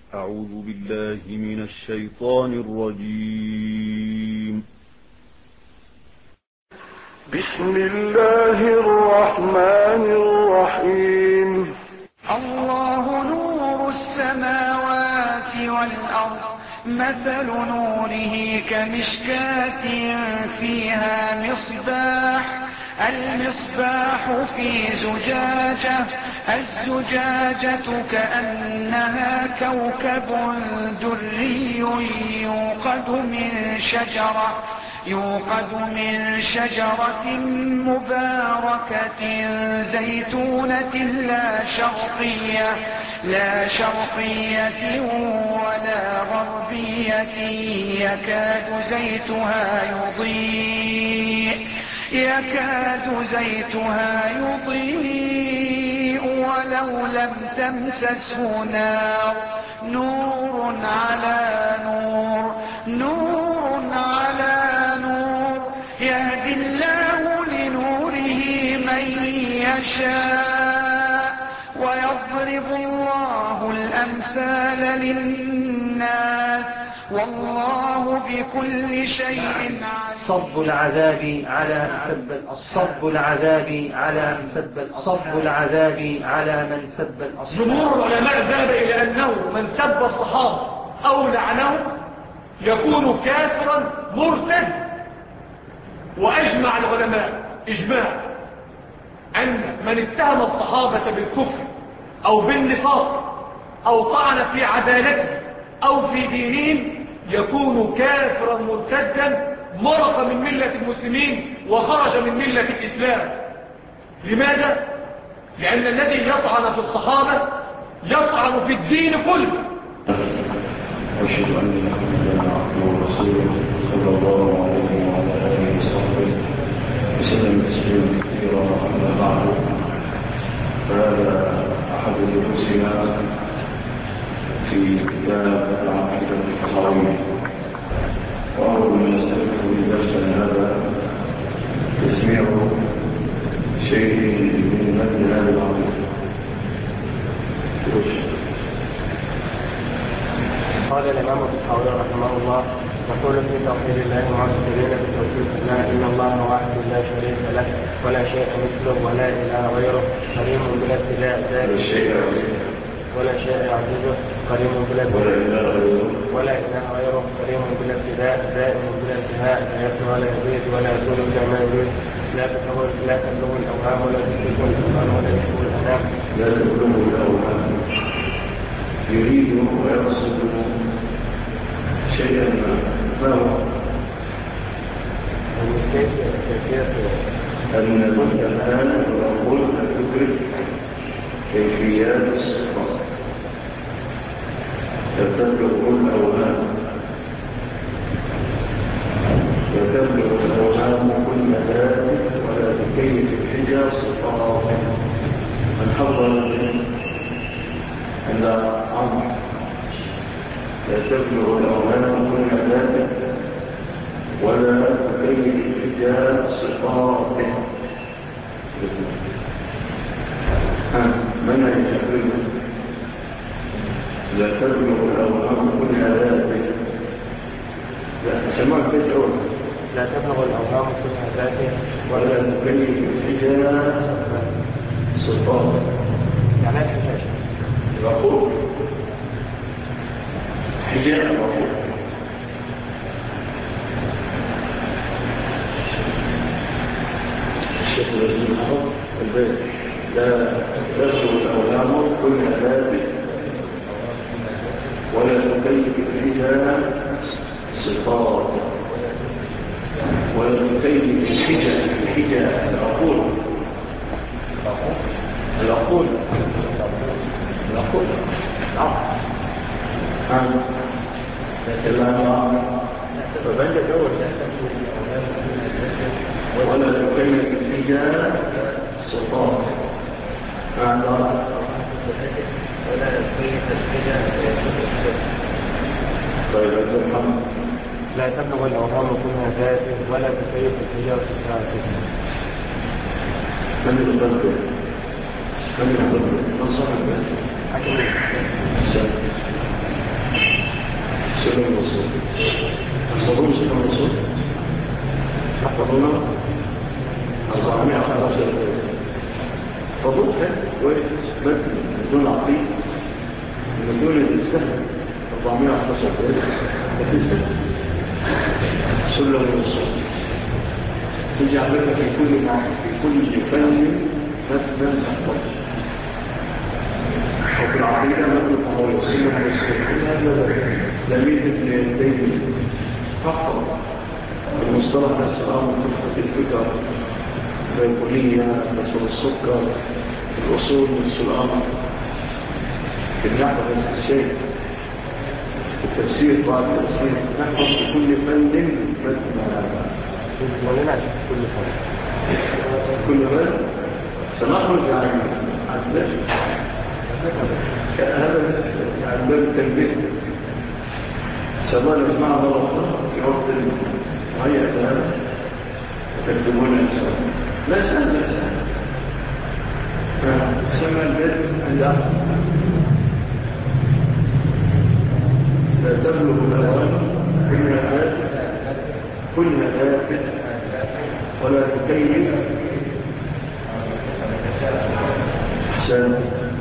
أعوذ بالله من الشيطان الرجيم. بسم الله الرحمن الرحيم. الله نور السماوات والأرض، مثل نوره كمشكاة فيها مصباح، المصباح في زجاجة، الزجاجة كأنها كوكب دري يوقد من شجرة مباركة زيتونة لا شرقية ولا غربية، يكاد زيتها يضيء ولو لم تمسسه نار، نور على نور، يهدي الله لنوره من يشاء، ويضرب الله الأمثال للناس، والله بكل شيء عليم. صب العذاب على من سب الأصحاب. جمهور العلماء ذهب إلى أنه من سب الصحابة أو لعنهم يكون كافرا مرتد، وأجمع العلماء إجماع أن من اتهم الصحابة بالكفر أو بالنفاق أو طعن في عدالته أو في دينهم يكون كافرا مرتدا، مرق من ملة المسلمين وخرج من ملة الإسلام. لماذا؟ لأن الذي يطعن في الصحابة يطعن في الدين كله. أشهد أن محمدا عبده ورسوله صلى الله عليه وعلى آله وصحبه وسلم تسليما كثيرا. أما بعد، فهذا أحد دروسنا في كتاب العقيدة الطحاوية، وأول ما نستفتح بدرسنا هذا تسميع شيء من متن هذه العقيدة. قال الإمام الطحاوي رحمه الله: يقول في توحيد الله معتقدين بتوحيد الله إن الله واحد لا شريك له ولا شيء مثله ولا إله غيره، قديم بلا ابتداء ولا شيء يعجزه، قديم بلا ولا إله غيره، قديم بلا ابتداء دائم بلا انتهاء، لا يفنى ولا يزيد ولا يزول إلا ما يريد، لا تبلغ الأوهام ولا تدرك الأذهان ولا يشكو الأنام، لا تبلغ الأوهام، يريد ويقصد شيئا ما هو أن الآن نقول تدرك كيفيات الصفات، تبلغ الأوهام كل ذلك ولا تكيف الحجة صفات. من حضر عند عمر لا تبلغ الأوهام كل ذلك ولا تكيف الحجة صفات. من يتكلم لا تبلغ الأوهام كل ذلك، لا سمعت تدعون لا تبلغ الأوهام كل ذاته ولا تكيف الحجة صفات. يعني الحجاج العقول حجاء العقول. الشيخ الذي يحفظ البيت لا تبلغ الأوهام كل ذاته ولا تكيف الحجة صفات، ولا تكيف الحجة العقول. فبنت أول ولا تكيف الحجة صفات ولا تكيف الحجة. طيب الحمد لا تبلغ الأوهام كلها ذاته ولا تكيف الحجة صفاته. من يضبط من صاحب بدون عقيدة بدون الاستهل 411 درس سلم الوصول تجعل لك في كل فن مثلا تحفظ وفي العقيدة مثل هو السلم الوصول هذا لميت ابن تيمية فقط المصطلح نفسه في الفكر البيقونية مثل السكر الأصول نفس الأمر في النحو نفس الشيء في التفسير بعد التفسير نحفظ في كل فن ولنا في كل فن كل فن سنخرج عن ذلك هذا يعني باب التنبيه سواء نسمع مرة في وقت معين هذا تكتبون إن شاء الله لا سهل سمى البيت عند لا تبلغ الأوان كلها ذات ولا تكيل أحسن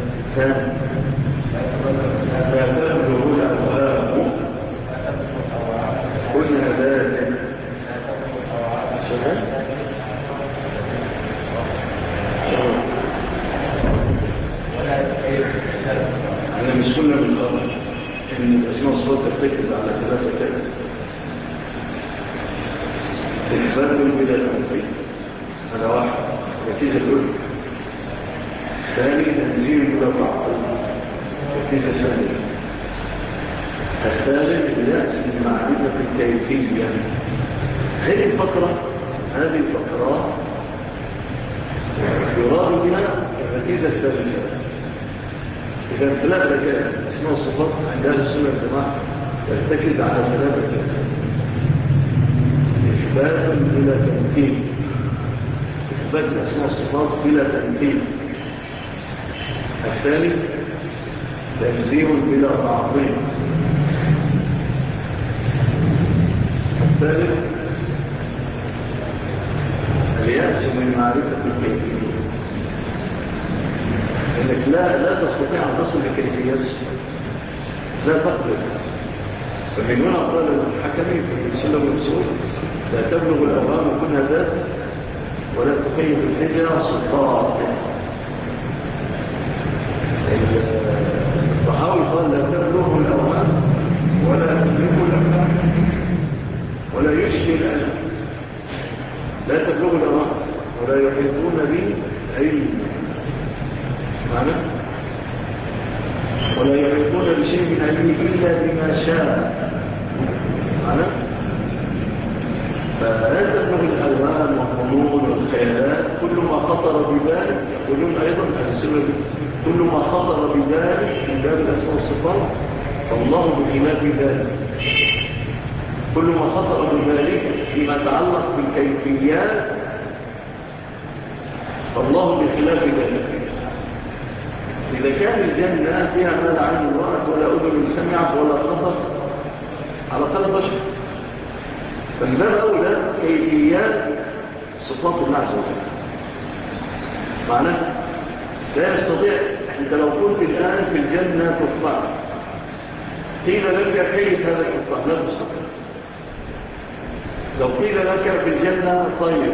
لا تبلغ الأوان كلها ذات أنا مش كنا من قبل إن الأسماء الصوت ترتكز على ثلاثة كلمات إخبار بلا تنزيل هذا واحد النتيجة الأولى ثاني تنزيل بلا تعطل النتيجة الثانية الثالث الناس المعرفة الكيفية هذه الفقرة يراد بها النتيجة الثالثة إذا ثلاثة كانت اسمها الصفات عند أهل السنة والجماعة ترتكز على ثلاثة كانت إثبات بلا تمثيل إثبات اسمها الصفات بلا تمثيل الثالث تنزيه بلا تعظيم الثالث اليأس من معرفة الكيفية انك لا تستطيع ان تصل لكيفيات لا تقدر فمن هنا قال الحكمي في سلم الوصول لا تبلغ الاوهام كلها ذات ولا تقيد الحجه صفات الطحاوي قال لا تبلغ الاوهام ولا تبلغ الافهام ولا يشكي الالم لا تبلغ الاوهام ولا يحيطون به علم معنى ولا يحيطون بشيء من علمه إلا بما شاء معنى فلا تبلغ الألوان والظنون والخيالات كل ما خطر بذلك يقولون أيضا السنة كل ما خطر بذلك من باب الأسماء والصفات فالله بخلاف ذلك كل ما خطر بذلك فيما يتعلق بالكيفيات فالله بخلاف ذلك إذا كان الجنة فيها ما لا عين رأت ولا أذن سمعت ولا خطر على قلب بشر فالباب أولى كيفيات صفات الله عز وجل معناه لا يستطيع أنت لو كنت الآن في الجنة تطلع قيل لك كيف هذا التطلع لا تستطيع لو قيل لك في الجنة طير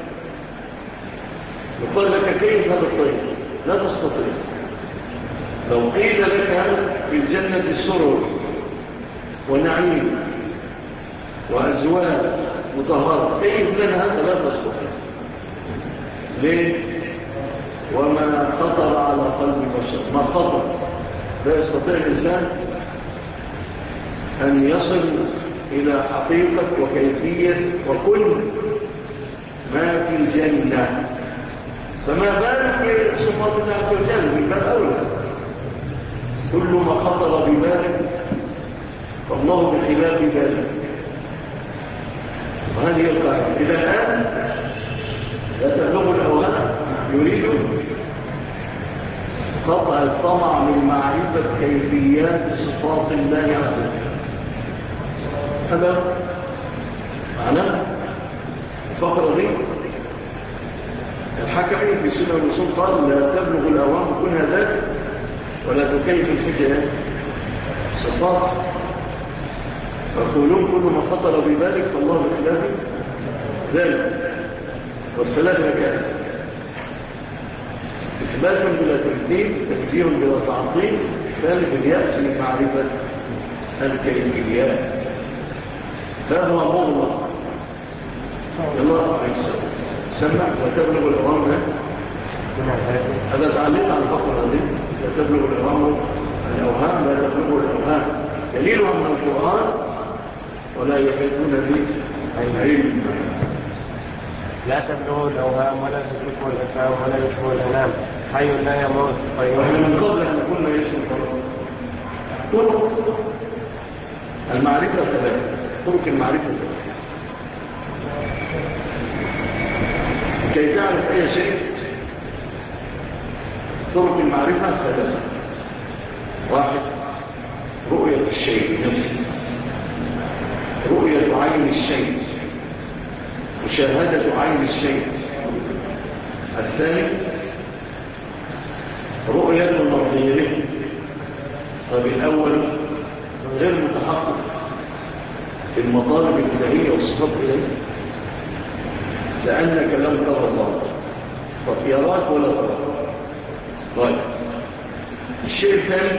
يقول لك كيف هذا الطير لا تستطيع لو قيل لك في الجنة سرر ونعيم وأزواج مطهرة كيف لنا هذا لا تستطيع ليه؟ وما خطر على قلب بشر ما خطر لا يستطيع الإنسان أن يصل إلى حقيقة وكيفية وكل ما في الجنة فما بالك بصفات الله عز وجل من باب أولى كل ما خطر ببالك فالله بخلاف ذلك وهذه القاعدة إذا الآن لا تبلغ الأوهام يريد قطع الطمع من معرفة كيفيات صفات الله عز وجل هذا معنى الفقرة دي الحكمي في سنة الوصول قال لا تبلغ الأوهام كلها ذات كيف الحجة صفات فقولون كل ما خطر بذلك فالله بخلاف ذلك والثلاث مكان إثبات بلا تكذيب تنزيه بلا تعطيل ثالث اليأس من معرفة الكيفيات هذا هو مغلق الله عليه السلام سمع وتبلغ الأوامر هذا تعليق عن الفقر هذه لا تبلغ الأوامر الأوهام لا تبلغ الأوهام دليلها من القرآن ولا يحيطون به العلم لا تبلغوا الأوهام ولا تدركوا الأفهام ولا يشبه الأنام حي لا يموت ونحن من قبل أن نكون يشبه طرق المعرفة ثلاثة طرق المعرفة ثلاثة كي تعرف أي شيء طرق المعرفة ثلاثة واحد رؤية الشيء نفسه رؤية عين الشيء مشاهدة عين الشيء الثاني رؤية نظيره طب الأول غير متحقق في المطالب الإلهية والصفات إليه لأنك لم ترى الله طب يراك ولا تراك طيب الشيء الثاني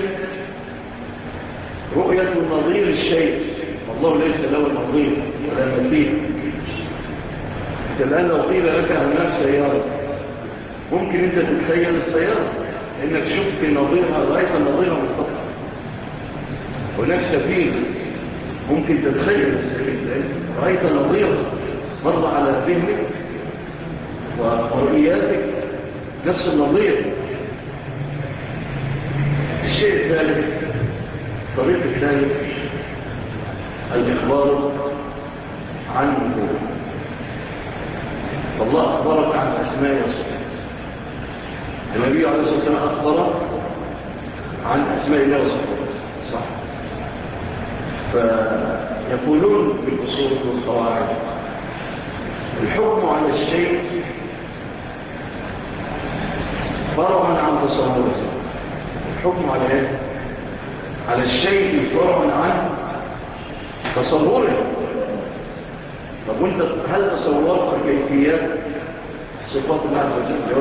رؤية نظير الشيء والله ليس له نظير ولا مثيل الآن لو قيل لك هناك سيارة ممكن أنت تتخيل السيارة لأنك شفت نظيرها رأيت نظيرها مستقبل هناك سفينة ممكن تتخيل السفينة رأيت نظيرها مر على ذهنك ورؤياتك نفس النظير الشيء الثالث الطريق الثالث الإخبار عن نبوه فالله أخبرك عن أسماء وصفات النبي عليه الصلاة والسلام أخبر عن أسماء الله وصفاته صح فيقولون بالأصول والقواعد الحكم على الشيء فرعا عن تصوره الحكم على ايه؟ على الشيء فرعا عن تصوره طب وانت هل تصورت كيفيات صفات الله عز وجل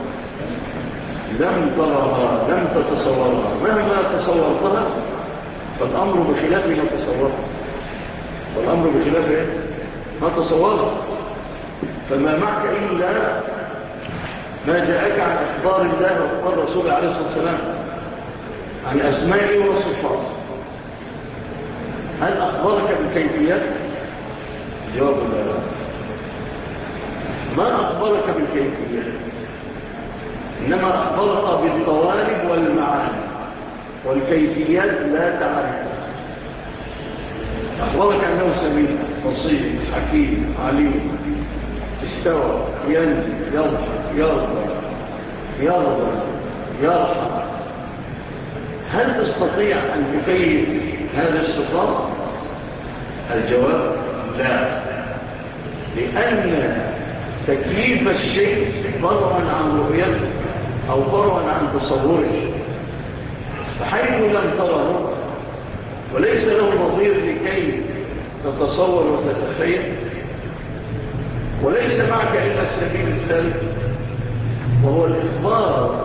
لم ترها لم تتصورها مهما تصورتها فالامر بخلاف ما تصورت والامر بخلاف ايه؟ ما تصورت فما معك الا ما جاءك عن اخبار الله واخبار رسوله عليه الصلاه والسلام عن اسمائه وصفاته هل اخبرك بالكيفيات؟ جواب لا ما أخبرك بالكيفية إنما أخبرك بالطوالب والمعاني والكيفيات لا تعرفها أخبرك أنه سميع بصير حكيم عليم استوى ينزل يضحك يرضى يرحم هل تستطيع أن تكيف هذا الصفات؟ الجواب لا لأن تكييف الشيء فرعا عن رؤيته أو فرعا عن تصوره فحيث لم تره وليس له نظير لكي تتصور وتتخيل وليس معك إلا السبيل الثالث وهو الإخبار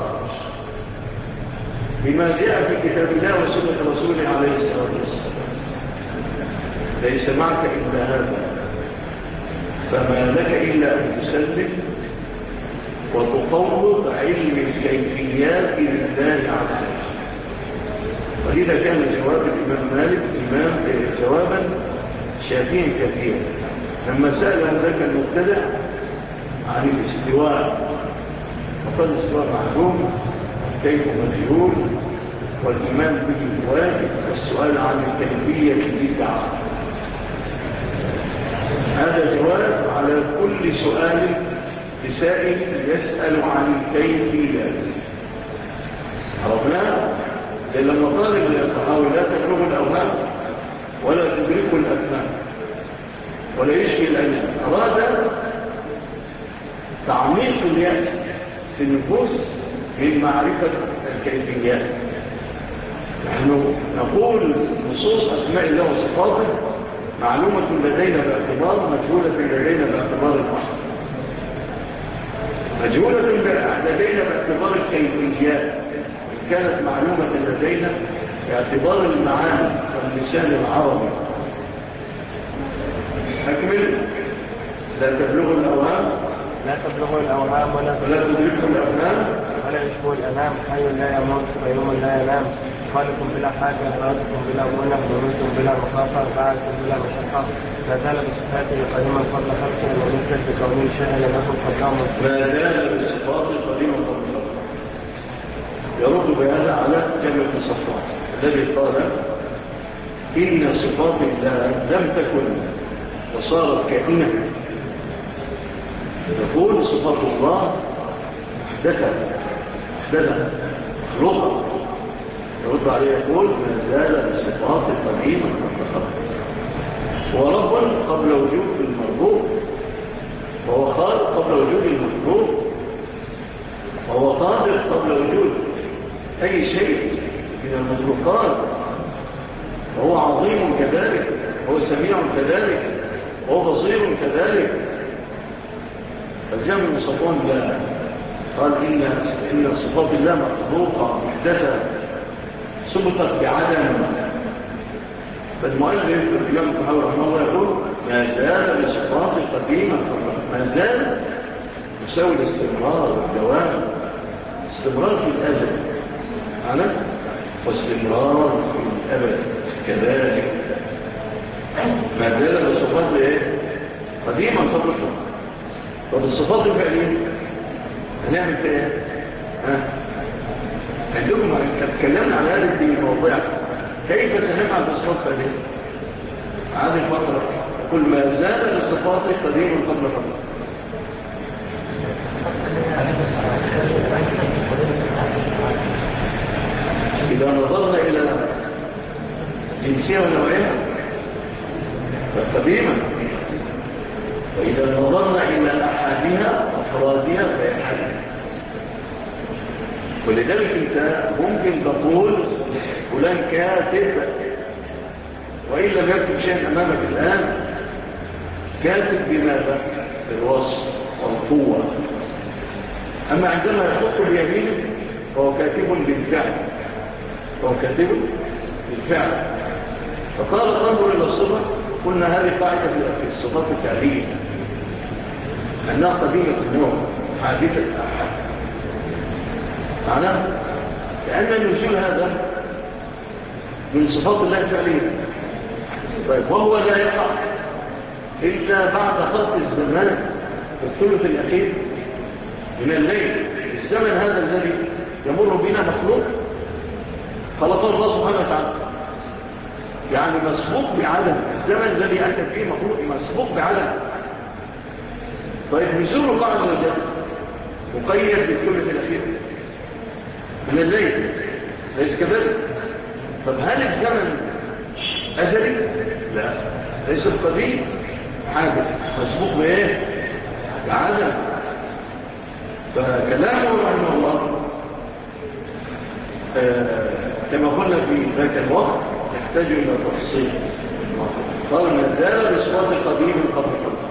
بما جاء في كتاب الله وسنة رسوله عليه الصلاة والسلام ليس معك إلا هذا فما لك إلا أن تسلم وتفوض علم الكيفيات لله عز وجل ولذا كان جواب الإمام مالك جوابا شافيا كثيرا لما سأل ذاك المبتدع عن الاستواء وقال الاستواء معلوم كيف مجهول والإيمان به واجب والسؤال عن الكيفية بدعة هذا جواب على كل سؤال لسائل يسأل عن الكيفية عرفناه لأن المطالب للتحاول لا تبلغ الأوهام ولا تدرك الأفهام ولا يشكي الأجل أراد تعميق اليأس في النفوس من معرفة الكيفيات نحن نقول نصوص أسماء الله وصفاته معلومة لدينا باعتبار مجهولة لدينا باعتبار الأصل، مجهولة لدينا باعتبار الكيفيات، إن كانت معلومة لدينا باعتبار المعاني واللسان العربي. أكمل. لا تبلغ الأوهام ولا تدركه الأفهام ولا يشبه الأنام، حي لا يموت قيوم لا ينام، خالق بلا حاجة، رازق بلا منى، مميت بلا مخافة، باعث بلا مشقة، ما زال بصفاته قديما قبل خلقه ومثل بكونه شيئا لم يكن قبله. ما زال بصفاته قديما قبل خلقه. يرد بهذا على جمع الصفات الذي قال إن صفات الله لم تكن وصارت كائنة. يقول صفات الله محدثة مخلوقة. يرد عليه يقول ما زال بصفات قديمة قبل خلقه. هو رب قبل وجود المربوط، وهو خالق قبل وجود المخلوق، وهو قادر قبل وجود أي شيء من المخلوقات، وهو عظيم كذلك، وهو سميع كذلك، وهو بصير كذلك. الجمع من صفات الله قال إن صفات الله مخلوقة محدثة سبقت بعدم. فالمؤلف الإمام الطحاوي رحمه الله يقول ما زال بصفات قديمة. ما زال يساوي الاستمرار والدوام، استمرار في الأزل واستمرار في الأبد كذلك. ما زال بصفات قديمة قبل خلقه. طب الصفات الفعلية هنعمل فيها ايه؟ عندكم اتكلمنا على هذه المواضيع، كيف نفعل بالصفات الفعلية؟ هذه الفترة كل ما زال بالصفات قديما قبل خلقه. إذا نظرنا إلى جنسية ونوعية فقديمة، وإذا نظرنا إلى أحدها أفرادها فيحدث. ولذلك أنت ممكن تقول فلان كاتب، وإن لم يكتب شيء أمامك الآن كاتب بماذا؟ بالوصف والقوة. أما عندما يخط بيمينه فهو كاتب بالفعل. فقال تنظر إلى الصفة، قلنا هذه قاعدة في الصفات التعليم أنها قديمة النوع حادثة الأحد. معناه لأن النزول هذا من صفات الله الفعلية. طيب وهو لا يقع إلا بعد خلق الزمان في الثلث الأخير من الليل. الزمن هذا الذي يمر بنا مخلوق خلقه الله سبحانه وتعالى، يعني مسبوق بعدم. الزمن الذي أتى فيه مخلوق مسبوق بعدم. طيب نزول الله عز وجل مقيد بالثلث الأخير من الليل، ليس كذلك؟ طب هل الزمن أزلي؟ لا، ليس القديم حادث مسبوق بإيه؟ بعدم. فكلامه رحمه الله كما قلنا في ذاك الوقت يحتاج إلى تفصيل. قال ما زال بصفات القديم قبل خلقه،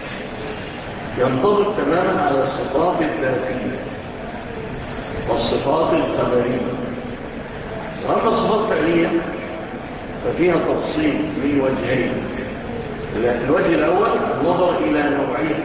ينطبق تماما على الصفات الذاتية والصفات الخبرية. وأما الصفات الفعلية ففيها تفصيل من وجهين. الوجه الأول النظر إلى نوعيها،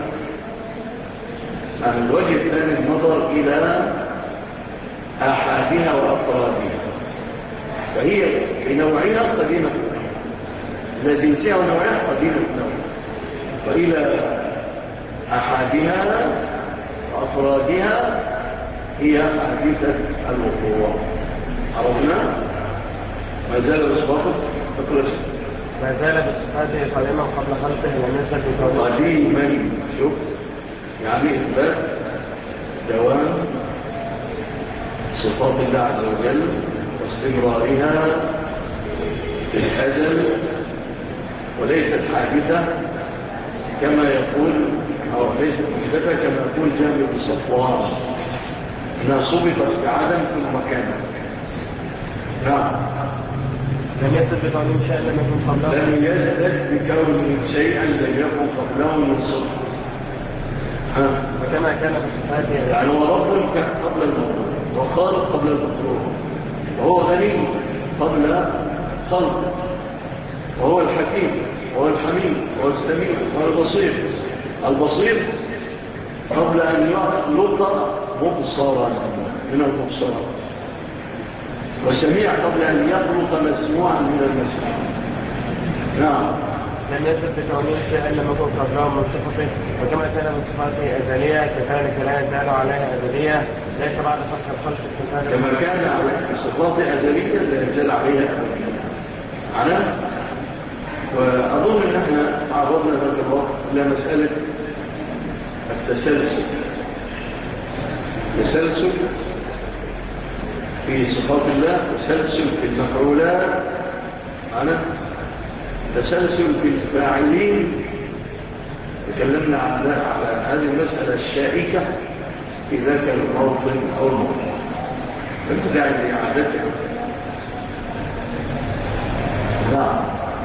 الوجه الثاني النظر إلى أحادها وأفرادها. فهي بنوعها قديمة إلى جنسها ونوعها قديمة النوع، وإلى أحادها وأفرادها هي حديثة الوقوع. عرفنا ما زال بصفاته ما زال بصفاته قديما قبل خلقه لم يزل بكونه قديما. شوف يعني إثبات دوام صفات الله عز وجل واستمرارها في الأزل، وليست حادثة كما يقول، أو ليست محدثة كما يقول جابر بن صفوان أنها صبتت بعدم ثم كانت. نعم. لم يثبت بكونه شيئا لم يكن قبله. لم يثبت بكونه شيئا لم يكن قبله من صفة. وكما كان في صفاته يعني هو رب كان قبل المخلوق وخالق قبل المخلوق وهو غني قبل خلق وهو الحكيم وهو الحميد وهو السميع وهو البصير. البصير قبل أن يخلق مبصرا من المبصرات، وسميع قبل أن يخلق مسموعا من المسموع. نعم. لم يثبت بكونه شيئا لم يكن قبله من صفته، وكما كان من صفاته أزلية كذلك لا يزال عليها أبدية ليس بعد خلق الخلق. كما كان صفاته أزلية لا يزال عليها أبدية. وأظن أن احنا عرضنا ذات الوقت إلى مسألة التسلسل في صفات الله، تسلسل في المفعولات، تسلسل في الفاعلين. تكلمنا على هذه المسألة الشائكة في ذاك الموطن أو الموطن. أنت داعي لإعادتها. نعم.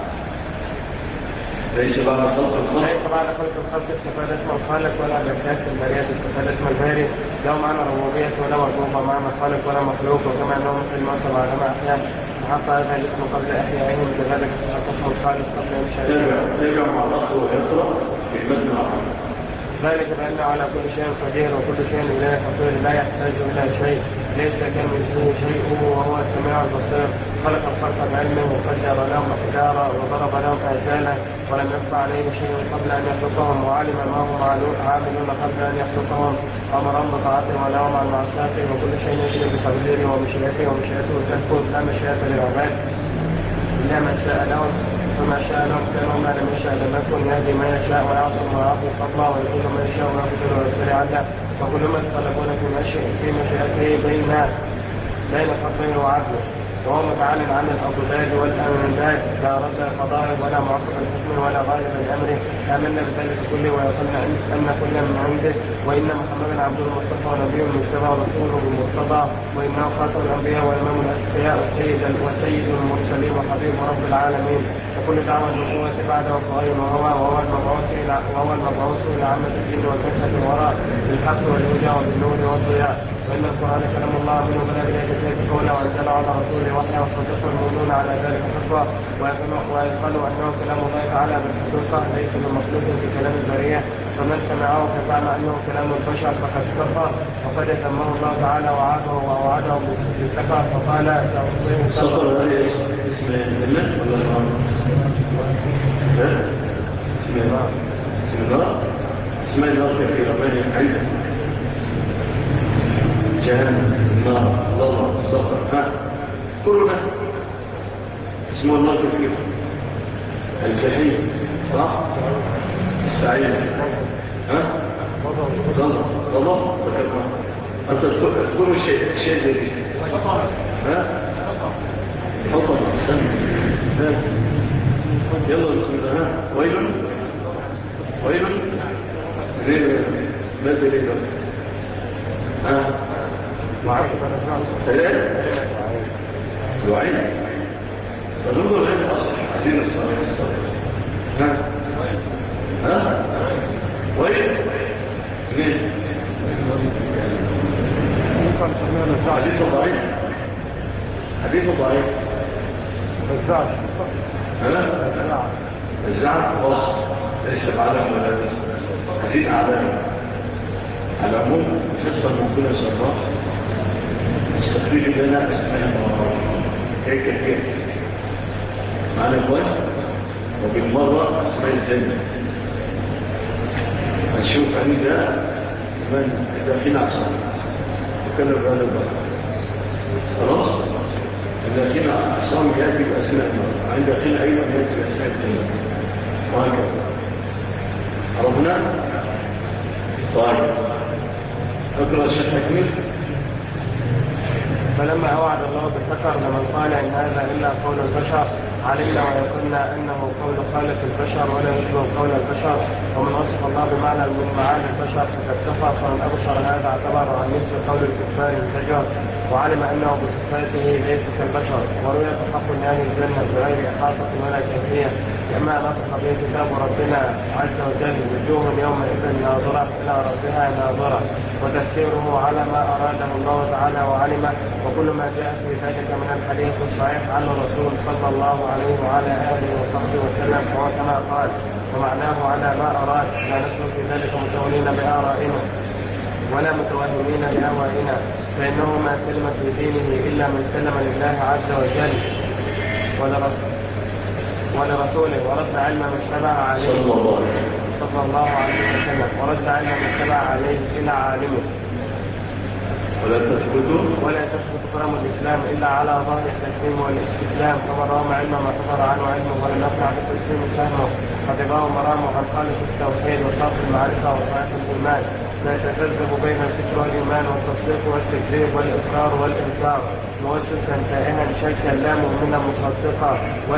ليس بعد خلق الخلق استفاد اسم الخالق ولا بركات البريات استفاد اسم الباري. له معنى ربوبية ولا مربوبة معنى خالق ولا مخلوق، وكما أنه مثل الموت بعدما أحيا فحق هذا الاسم قبل أحيائهم كذلك استفاد اسم الخالق قبل إنشائهم. ترجع مع الأخ ويقرأ في المتن ذلك بأنه على كل شيء قدير وكل شيء إليه فقير لا يحتاج إلى شيء ليس كمثله شيء وهو السميع البصير. خلق الخلق بعلمه وقدر لهم مقدارا وضرب لهم آجالا ولم يخفى عليه شيء قبل أن يخلقهم، وعلم ما هم عاملون قبل أن يخلقهم، أمرهم بطاعته ونهاهم عن معصيته، وكل شيء يجري بتقديره ومشيئته تكون لا مشيئة للعباد إلا ما شاء لهم، فما شاء لهم كانوا ما لم يشاء لم يكن. يهدي ما يشاء ويعصم ويعطي فضلا ويقول ما يشاء ويقدر ويسرع عنه، وكل ما يتطلبون في مشيئته بين فضله وعدله. وهو متعال عن الأضداد والأنداد لا رد قضاء ولا معقب الحكم ولا غالب الأمر. آمنا بذلك كله ويقولنا أن كل من عنده، وإن محمدا عبد المصطفى ونبي المجتبى ورسوله المرتضى، وإنه خاتم الأنبياء وإمام الأسقياء وسيد المرسلين وحبيب رب العالمين. وكل دعوة النبوة بعده فغير وهو المبعوث إلى عامة الدين والكفة الوراء بالحق والهدى وبالنور والضياء. وإن القرآن كلام الله منه بلا بداية كيف قوله وأنزل على رسوله وحيه وصدق المؤمنون على ذلك حقا، ويقال أنه كلام الله تعالى بالحقيقة ليس بمخلوق في كلام البرية، فمن سمعه فزعم أنه كلام البشر فقد كفر، وقد يتمه الله تعالى ووعده بالتقى فقال صفر هذه اسم الله ولا النار؟ اسم الله كثيرة ما هي عندك جهنم النار الله الصفر كلنا اسم الله كثيرة. الجحيم صح؟ السعيد الله ذكرنا. أنت تذكر الشيء ذلك حطم يلا بسم الله. ويل ماذا ليه ثلاث دعين فنظر غير أصل عدين الصلاة ويل ليه حديث ضعيف الزعف وصف ليس بعلم ولا بس حديث أعلام. على العموم حسب المنقولة صلاح استخرج لنا أسماء المرات هيك كيف معنى الوجه وبالمرة أسماء الجنة. هنشوف أن ده من داخل عصر وكذا بهذا البقى خلاص. الذين عصام يأتي بأسماء المرات عند داخل أيضا يأتي بأسماء الجنة وهكذا. عرفنا؟ طيب أقرأ الشيخ تكميل. فلما أوعد الله بالذكر لمن قال إن هذا إلا قول البشر علمنا ويقولنا أنه قول خالق البشر ولا يشبه قول البشر، ومن وصف الله بمعنى من معاني البشر فقد كفر، فمن أبشر هذا اعتبر عن مثل قول الكفار الفجر. وعلم أنه بصفاته ليس كالبشر. ورؤية حق لأهل الجنة بغير إحاطة ولا كيفية كما نطق به كتاب ربنا عز وجل وجوه يومئذ ناظرة إلى ربها ناظرة. وتفسيره على ما أراده الله تعالى وعلمه. وكل ما جاء في ذلك من الحديث الصحيح عن الرسول صلى الله عليه وعلى آله وصحبه وسلم فهو كما قال ومعناه على ما أراد. لا نحن في ذلك متولين بآرائنا ولا متوهمين بأهوائنا فإنه ما سلم في دينه إلا من سلم لله عز وجل ولرسوله ورد علم ما اشتبه عليه صلى الله عليه وسلم ورد علم ما اشتبه عليه إلى عالمه. ولا تثبت كرم الإسلام إلا على ظاهر التسليم والاستسلام. فمن رام علم ما صدر عنه علمه ولم يقنع بالتسليم فهمه حفظه مرامه عن خالص التوحيد وصرف المعرفة وصحيح الإيمان. لا يتذبذب بين الفكر والإيمان والتصديق والتكذيب والإقرار والإنكار موسوسا تائها شكا لا مؤمنا مصدقا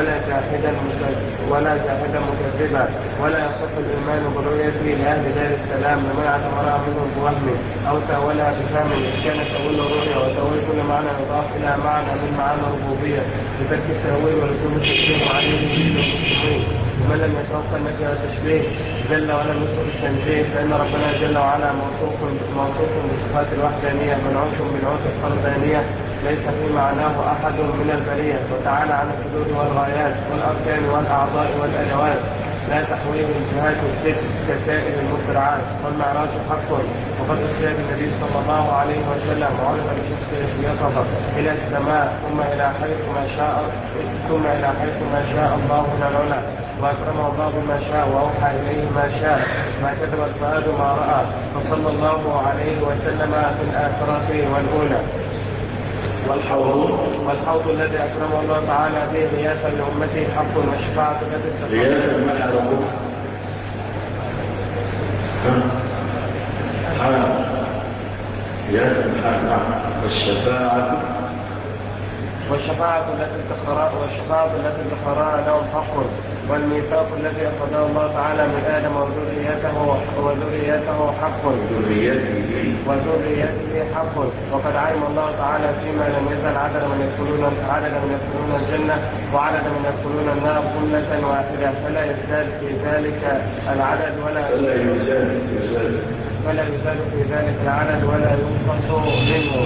ولا جاحدا مكذبا. ولا يصح الإيمان بالرؤية لأهل دار السلام لمن اعتبرها منهم بوهم أو تأولها بفهم كان تأويل الرؤيا وتأويل كل معنى يضاف إلى معنى من معاني الربوبية بترك التأويل ولزوم التشبيه وعليه المسلمين. ومن لم يتوقع النفي والتشبيه جل ولم يصف التنزيه فإن ربنا جل وعلا موصوف بصفات الوحدانية منعوت بنعوت الفردانية ليس في معناه أحد من البرية. وتعالى عن الحدود والغايات والأركان والأعضاء والأدوات لا تحويه الجهات الست كسائر المخترعات. والمعراج حق وقد أرسل النبي صلى الله عليه وسلم وعلم بشخصه يقظة إلى السماء ثم إلى حيث ما شاء الله من العلا وأكرمه الله بما شاء وأوحى إليه ما شاء ما كتب الفؤاد ما رأى فصلى الله عليه وسلم في الآخرة والأولى. والحوض الذي أكرمه الله تعالى به رياسة لأمته حق والشفاعة التي والشفاعة التي ادخرها لهم حق. والميثاق الذي أخذه الله تعالى من آدم وذريته حق. حق. وقد علم الله تعالى فيما لم يزل عدد من يدخلون الجنة وعدد من يدخلون النار جملة واحدة فلا يزداد في ذلك العدد ولا يزال في ذلك العدد ولا ينقص منه.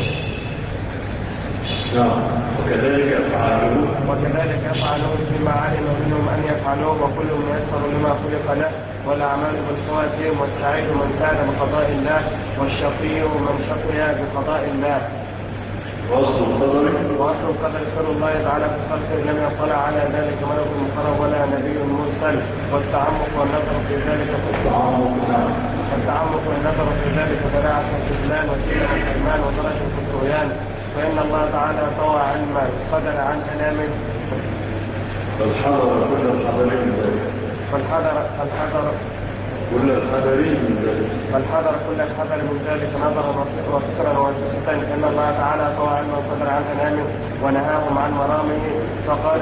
وكذلك يفعلون فيما علم منهم أن يفعلوه وكل ميسر لما خلق له. والأعمال بالخواتيم والسعيد من كان بقضاء الله والشقي من شقي بقضاء الله. وأصل القدر سر الله تعالى في خلقه لم يطلع على ذلك ملك مقرب ولا نبي مرسل. والتعمق والنظر في ذلك براعة الخذلان وسيلة الحرمان ودرجة الطغيان. فإن الله تعالى طوى علم القدر عن أنامه فالحذر كل الحذر من ذلك نظرا وفكرا وفكرا. إن الله تعالى طوى علم القدر عن أنامه ونهاهم عن مرامه فقال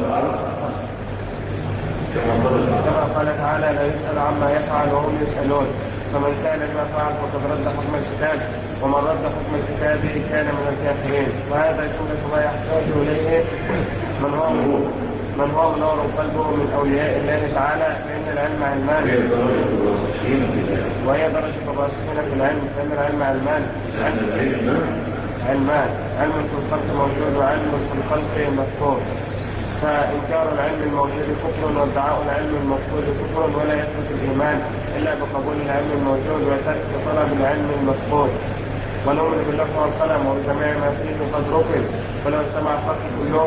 كما قال تعالى لا يسأل عما يفعل وهم يسألون. فمن كان لما فعل فقد رد حكم الكتاب ومن رد حكم الكتاب كان من الكافرين. وهذا جملة ما يحتاج إليه من هو منور قلبه من أولياء الله تعالى. فإن العلم علمان وهي درجة الراسخين في العلم. فإن العلم علمان علم في الخلق موجود وعلم في الخلق مذكور. فإنكار العلم الموجود كفر وادعاء العلم المفقود كفر. ولا يثبت الإيمان إلا بقبول العلم الموجود وترك طلب العلم المفقود. ونؤمن باللفظ والقلم وبجميع ما فيه قد ركب. فلو اجتمع الخلق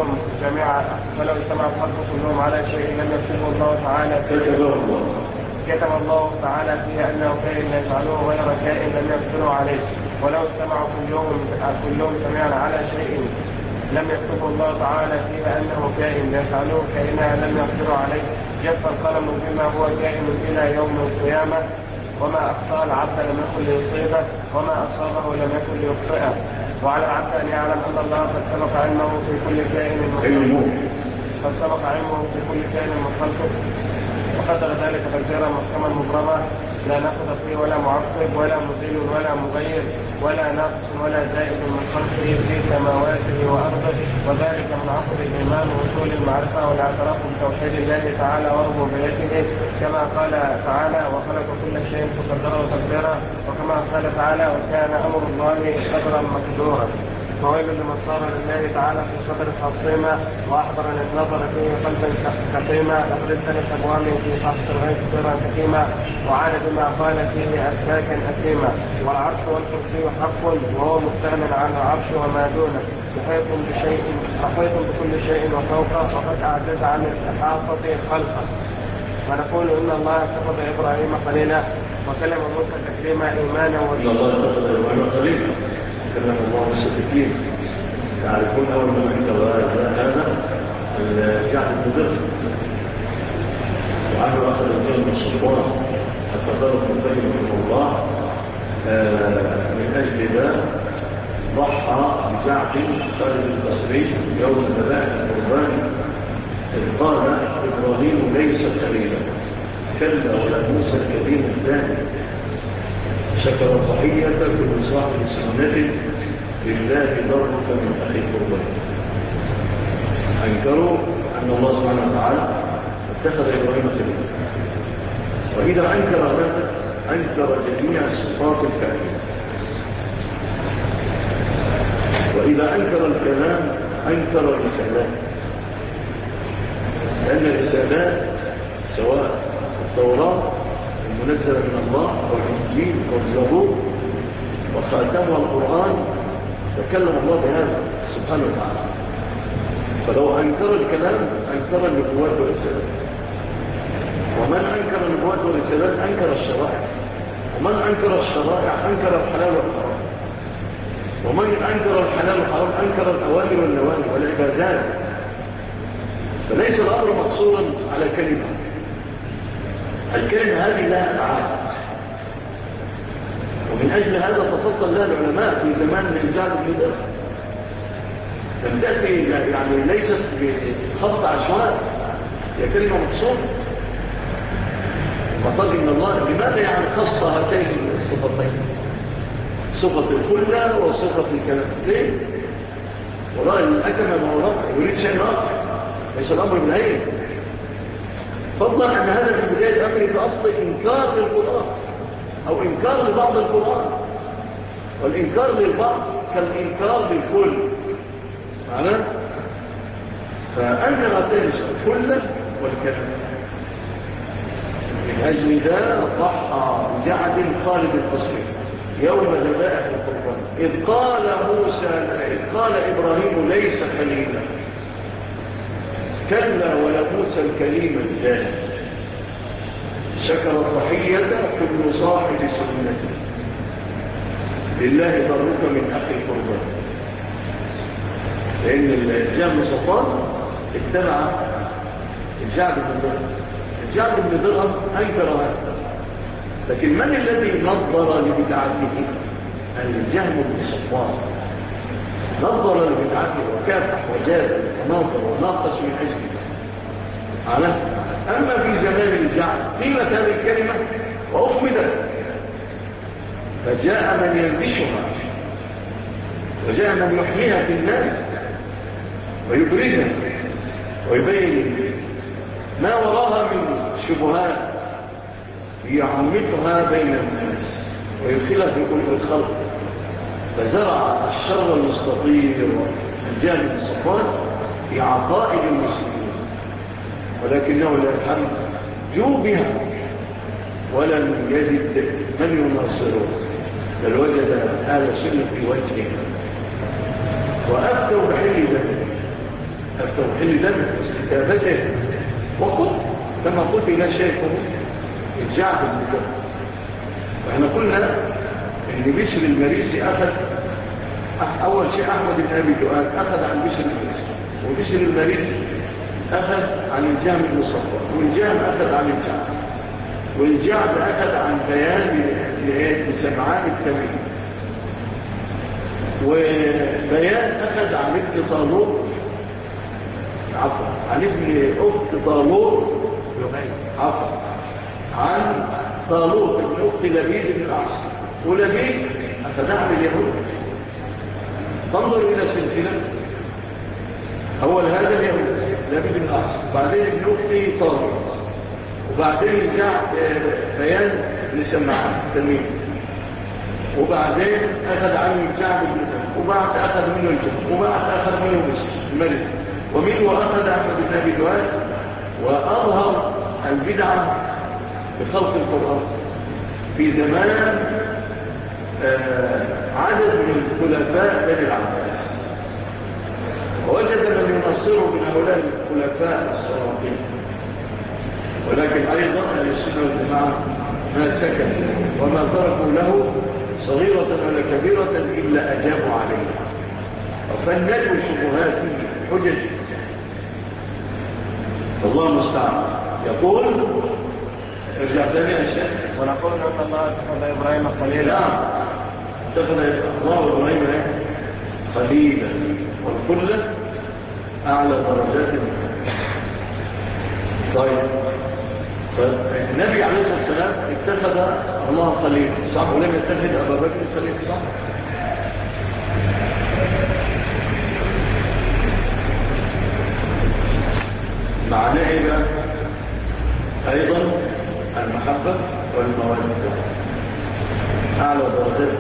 كلهم على شيء لم يكتبه الله تعالى كتب الله تعالى فيه أنه كائن لا يفعله غير كائن لم يقدروا عليه. ولو اجتمعوا كلهم جميعا على شيء لم يكتبه الله تعالى فيه أنه كائن لا يفعله كائنا لم يقدروا عليه. جف القلم بما هو كائن إلى يوم القيامة. وما أخطأ العبد لم يكن ليصيبه وما أصابه لم يكن ليخطئه. وعلى العبد أن يعلم أن الله قد سبق علمه في كل كائن من خلقه وقدر ذلك تقديرا محكما مبرما لا نقض فيه ولا معقب ولا مزيل ولا مغير ولا ناقص ولا زائد من خلقه في سماواته وارضه، وذلك من عقد الايمان ووصول المعرفه والاعتراف بتوحيد الله تعالى وربوبيته، كما قال تعالى وخلق كل شيء فقدره تقديرا، وكما قال تعالى وكان امر الله قدرا مقدورا. فويل لمن صار لله تعالى في صدر خصيما واحضر للنظر فيه قلبا كقيما، لقد ابتلت ابوابه في صحف الغيب سرا كثيما، وعاد بما قال فيه اسلاكا اثيما. والعرش والكرسي حق وهو مستغن عن العرش وما دونه، محيط بكل شيء وفوقه، وقد اعجز عن الاحاطه خلقه. ونقول ان الله اتخذ ابراهيم خليلا وكلم موسى تكريما ايمانا ان الله اتخذ ابراهيم خليلا كلم الله موسى تكريما. تعرفون اول ما انكر هذا الجعد بن درهم، وعنه اخذ الجن من صفوان حتى ضرب مبين من الله. من اجل ذا ضحى بجعد خالد البصري يوم ذبائح القربان إذ قال إبراهيم ليس خليلا كلا ولا موسى الكريم الثاني شكر الضحية كل صاحب سنة لله ضرك من أخي القربان. أنكروا أن الله سبحانه وتعالى اتخذ إبراهيم خليلا، وإذا أنكر هذا أنكر جميع الصفات الكاملة، وإذا أنكر الكلام أنكر الرسالات، لأن الرسالات سواء التوراة المنزلة من الله أو الإنجيل أو الزبور وخاتمها القرآن تكلم الله بهذا سبحانه وتعالى. فلو أنكر الكلام أنكر النبوات والرسالات، ومن أنكر النبوات والرسالات أنكر الشرائع، ومن أنكر الشرائع أنكر الحلال والحرام، ومن أنكر الحلال والحرام أنكر الأوامر والنواهي والعبادات. فليس الأمر مقصورا على كلمة، الكلمة هذه لها أبعاد، ومن أجل هذا تفضل لها العلماء في زمان من الجعد بن درهم. لم تأتي يعني ليست بخط عشوائي، هي كلمة مقصورة. فقال إن الله لماذا يعني خص هاتين الصفتين، صفة الخلة وصفة الكلام؟ ليه؟ والله الأكمل ما هو رفع يريد شيء آخر، ليس الأمر بالهين. فضلا أن هذا في بداية أمر في أصل إنكار للقرآن أو إنكار لبعض القرآن، والإنكار للبعض كالإنكار للكل معنا. فأنكر هاتين الخلة والكلام. من أجل ذا ضحى بجعد خالد التصريف يوم ذبائح القربان إذ قال إبراهيم ليس خليلا كلا ولا موسى الكليم الجانب شكر الضحية كل صاحب سنة لله ضرك من أخي القربان. لأن الجام صفان اتبع الجعد بن درهم. الجعد بن درهم أنكر هذا، لكن من الذي نظر لبدعته؟ الجهم بن صفوان نظر لبدعته وكافح وجاد وناظر وناقص من أجله. أما في زمان الجعد قيلت هذه الكلمة وأخمدت، فجاء من ينبشها وجاء من يحميها في الناس ويبرزها ويبين ما وراها من شبهات يعمتها بين الناس ويدخلها في كل الخلق. فزرع الشر المستطير والجانب الصفان في عقائد المسلمين، ولكنه لا يفهم جوبها ولم يجد من يناصره، بل وجد آل سنة في وجهه وأفتوا بحل دم استتابته وقل كما قتل شيخه الجعد بن درهم. وإحنا قلنا إن بشر المريسي أخذ أول شيء أحمد بن أبي دؤاد أخذ عن بشر المريسي، وبشر المريسي أخذ عن الجهم بن صفوان، والجهم أخذ عن الجعد، والجعد أخذ عن بيان لسمعان التميم، وبيان أخذ عن ابن طالوت عن ابن أخت طالوت عن طالوت بن أخت لبيد بن الأعصر، ولبيد أخذها من اليهود. تنظر إلى سلسلة، أول هذا اليهود لبيد بن الأعصر، بعدين ابن أختي طالوت، وبعدين جاء بيان بن سمعان تلميذ، وبعدين أخذ عنه كعب بن مالك، وبعد أخذ منه الجبل، وبعد أخذ منه الملك، ومنه أخذ أحمد بن أبي دواد، وأظهر البدعة بخلق القرآن في زمان عدد من الخلفاء بني العباس، ووجد من ينصره من هؤلاء الخلفاء السلاطين. ولكن أيضا أهل السنة والجماعة ما سكت وما تركوا له صغيرة ولا كبيرة إلا أجابوا عليها وفندوا شبهات حجج. الله المستعان. يقول ارجع ثاني أشياء، ونقول أن الله اتخذ إبراهيم خليلا. اتخذ الله إبراهيم خليلا، والخلة أعلى درجات. طيب النبي عليه الصلاة والسلام اتخذ الله خليلا، صح؟ ولم يتخذ أبا بكر خليلا، صح؟ معناه إيه بقى؟ أيضا المحبة والمودة أعلى درجات.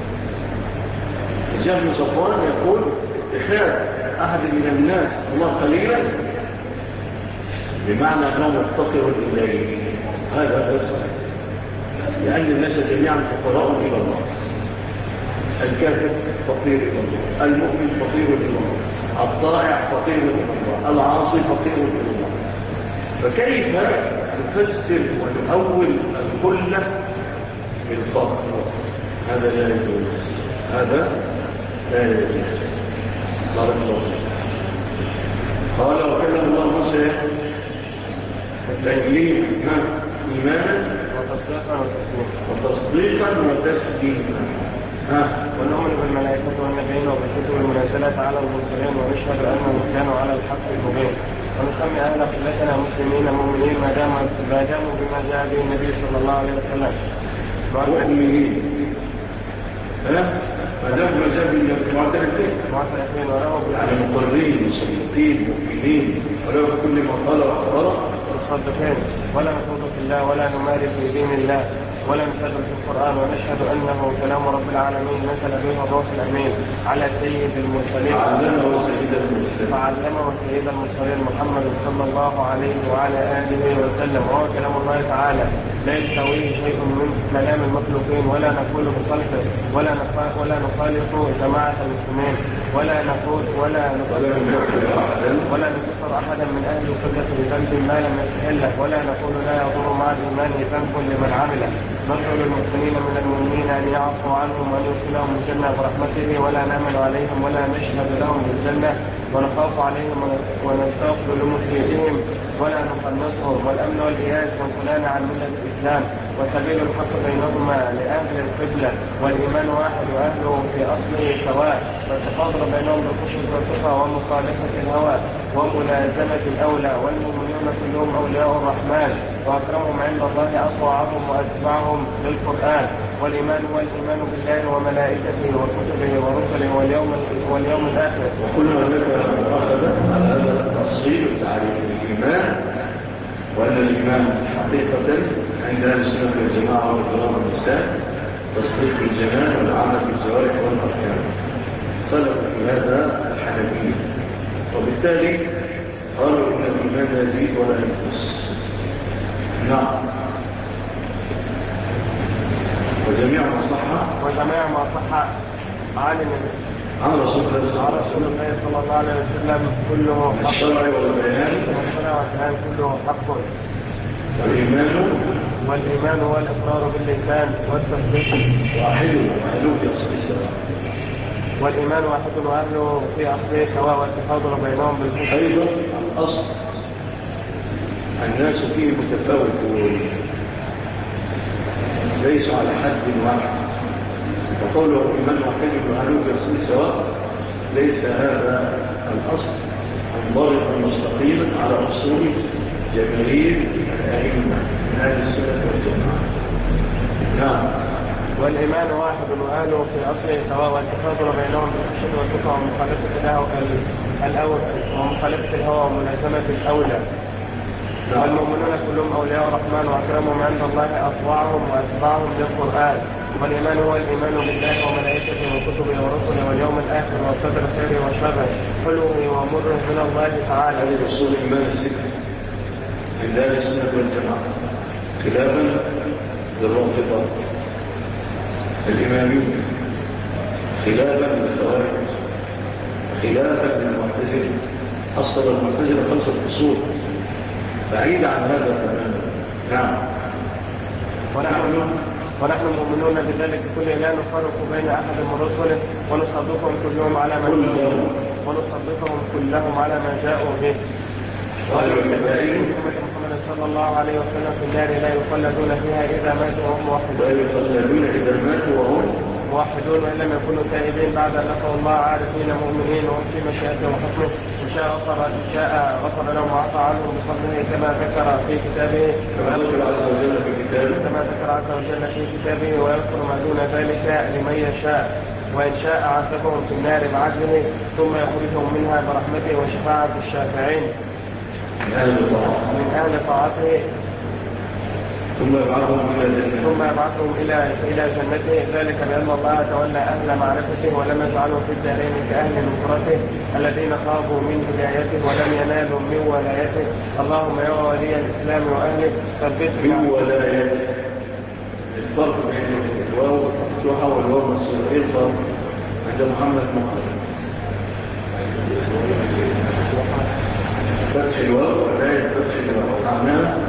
الشيخ بن صفوان يقول اتخاذ أحد من الناس الله خليلا بمعنى أنه مفتقر إليه، هذا هو صحيح، لأن الناس جميعا فقراء إلى الله. الكافر فقير إلى الله، المؤمن فقير إلى الله، الطائع فقير إلى الله، العاصي فقير إلى الله. فكيف نفسر ونؤول الخلة بالفقر؟ هذا لا يجوز، هذا لا يجوز. بارك الله فيك. قال وكلم الله موسى التكليف إيمانا وتصديقا وتسليما. ونؤمن بالملائكة والنبيين وبالكتب المنزلة على المرسلين، ونشهد أنهم كانوا على الحق المبين، ونسمي أهل قبلتنا مسلمين مؤمنين ما داموا بما جاء به النبي صلى الله عليه وسلم مؤمنين ما داموا بما جاء به النبي معترفين وله يعني مقرين مصدقين مؤمنين وله كل ما قال وأخبره مصدقين، ولا نخوض في الله ولا نماري في دين الله ولا نفرق في القرآن، ونشهد أنه كلام رب العالمين نزل به الروح الأمين على سيد المرسلين فعلمه سيد المرسلين محمد صلى الله عليه وعلى آله وسلم، وهو كلام الله تعالى لا يستويه شيء من كلام المخلوقين، ولا نقول بخلقه ولا نخالف جماعة المسلمين ولا نكفر أحدا من أهل القبلة بذنب ما لم يستحله، ولا نقول لا يضر مع الإيمان ذنب لمن عمله. ندعو للمسلمين من المؤمنين أن يعفوا عنهم وأن يدخلهم الجنة برحمته، ولا نعمل عليهم ولا نشهد لهم بالجنة، ونخاف عليهم ونستغفر لمسيئهم ولا نقنصهم، والأمن والإياس ينقلان عن ملة الإسلام، وسبيل الحق بينهما لأهل القبلة، والإيمان واحد وأهله في أصله سواء، والتفاضل بينهم بالخشوع والتقى ومخالفة الهوى وملازمة الأولى، والمؤمنون كلهم أولياء الرحمن، وأكرمهم عند الله أطوعهم وأتبعهم للقرآن، والإيمان بالله وملائكته وكتبه ورسله واليوم الآخر. وكل ذلك أخذ على هذا التفصيل والتعريف الإيمان، وأن الإيمان حقيقة عند أهل السنة والجماعة والقرآن والإسلام تصديق الجنان والعمل بالجوارح والأركان، خلق في هذا الحنفية، وبالتالي قالوا إن الإيمان يزيد ولا ينقص. نعم. وجميع ما صح عن رسول الله صلى الله عليه وسلم كله حق، الشرع والبيان كله حق. والإيمان والإقرار باللسان والتصديق واحد وأهله في أصله سواء. والإيمان واحد وأهله في أصله سواء، والتفاضل بينهم بالحق. أيضا الأصل الناس فيه متفاوتون ليس على حد واحد، وقوله الإيمان واحد وأهله في أصله سواء ليس هذا الأصل منضبطا مستقيما على أصول جماهير الأئمة من أهل السنة والجماعة. نعم. والإيمان واحد وأهله في أصله سواء، والتفاضل بينهم بالخشية والتقى ومخالفة الهوى وملازمة الأولى. والمؤمنون كلهم أولياء الرحمن وأكرمهم عند الله أطوعهم وأتباعهم للقرآن. والإيمان هو الإيمان بالله وملائكته وكتبه ورسله واليوم الآخر والقدر خيره وشره حلوه ومره من الله تعالى. هذه رسول الإيمان الستة بالله السنة والجماعة خلافا للرافضة الإمامية، خلافا للخوارج، خلافا للمعتزلة. أصل المعتزلة 5 فصول بعيد عن هذا تماما. نعم. ونحن مؤمنون بذلك كله لا نفرق بين أحد من رسله ونصدقهم كلهم على ما جاءوا به. محمد صلى الله عليه وسلم في النار لا يخلدون فيها إذا ماتوا وهم موحدون وإن لم يكونوا تائبين بعد أن لقوا الله عارفين مؤمنين وهم في مشيئته وحكمه. إن شاء غفر لهم وعفى عنهم بفضله كما ذكر عز وجل في كتابه ويذكر ما دون ذلك لمن يشاء. وإن شاء عذبهم في النار بعدله ثم يخرجهم منها برحمته وشفاعة الشافعين من أهل طاعته ثم يبعثهم إلى جنته. ذلك بأن الله تولى أهل معرفته ولم يجعلهم في الدارين كأهل نصرته الذين خافوا من هدايته ولم ينالوا من ولايته. اللهم يا ولي الإسلام وأهله ثبتنا من ولايته. الفرق بين الواو المفتوحة والواو المكسورة ايه الفرق عند محمد مقدم؟ فتح الواو ولاية فتح الواو معناه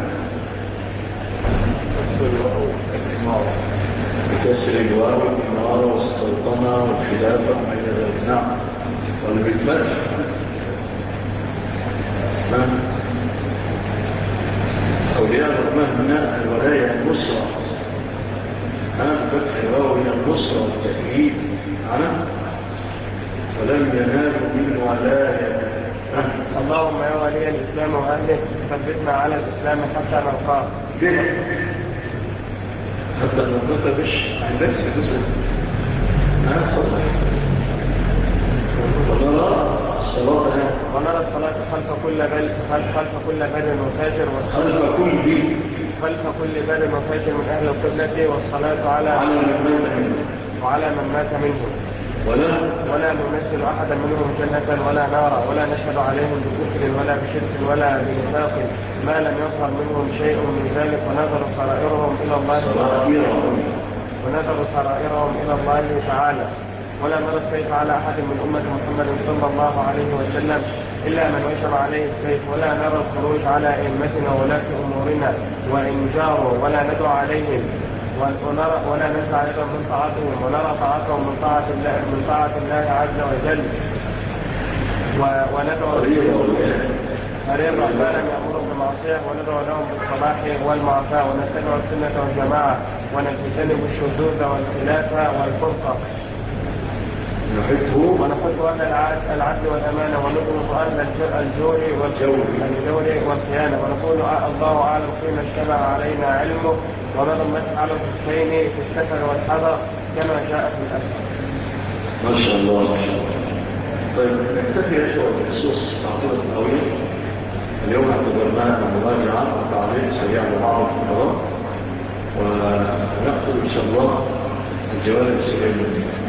بكسر الواو الإمارة والسلطنة والخلافة وما إلى ذلك. نعم. والبالفتح أولياء الرحمن هنا الولاية النصرة. فتح الواو هنا النصرة والتأكيد ولم ينالوا من ولاية. اللهم يا ولي الإسلام وأهله ثبتنا على الإسلام حتى نلقاه. حتى نلقى بش عندكس جزء صلى ونرى الصلاة خلف كل بر وفاجر خلف كل بر وفاجر من أهل القبلة والصلاة على من مات منهم ولا نمثل أحدا منهم جنة ولا نارا ولا نشهد عليهم بكفر ولا بشرك ولا بنفاق ما لم يظهر منهم شيء من ذلك ونذر سرائرهم إلى الله تعالى. ولا نرى السيف على أحد من أمة محمد صلى الله عليه وسلم إلا من وجب عليه السيف. ولا نرى الخروج على أئمتنا ولاة أمورنا وإن جاروا ولا ندعو عليهم ولا ننسى أيضا من طاعتهم ونرى طاعتهم من طاعة الله عز وجل وندعو فريضا ما لم يأمرهم بالمعصية وندعو لهم بالصلاح والمعافاة ونتبع السنة والجماعة ونجتنب الشذوذ والخلاف والفرقة ونحث أهل العدل والأمانة ونطلق أهل الجور والخيانة ونقول الله أعلم فيما اشتبه علينا علمه ومن المسح على الحسين في السفر والحضر كما جاء في الأسفل. ما شاء الله. طيب نكتفي يا شباب بخصوص تعطيل الأولية. اليوم اعتبرناها مراجعة وتعليق سريع لبعض الخبرات ونأخذ إن شاء الله الجوانب السريع منه.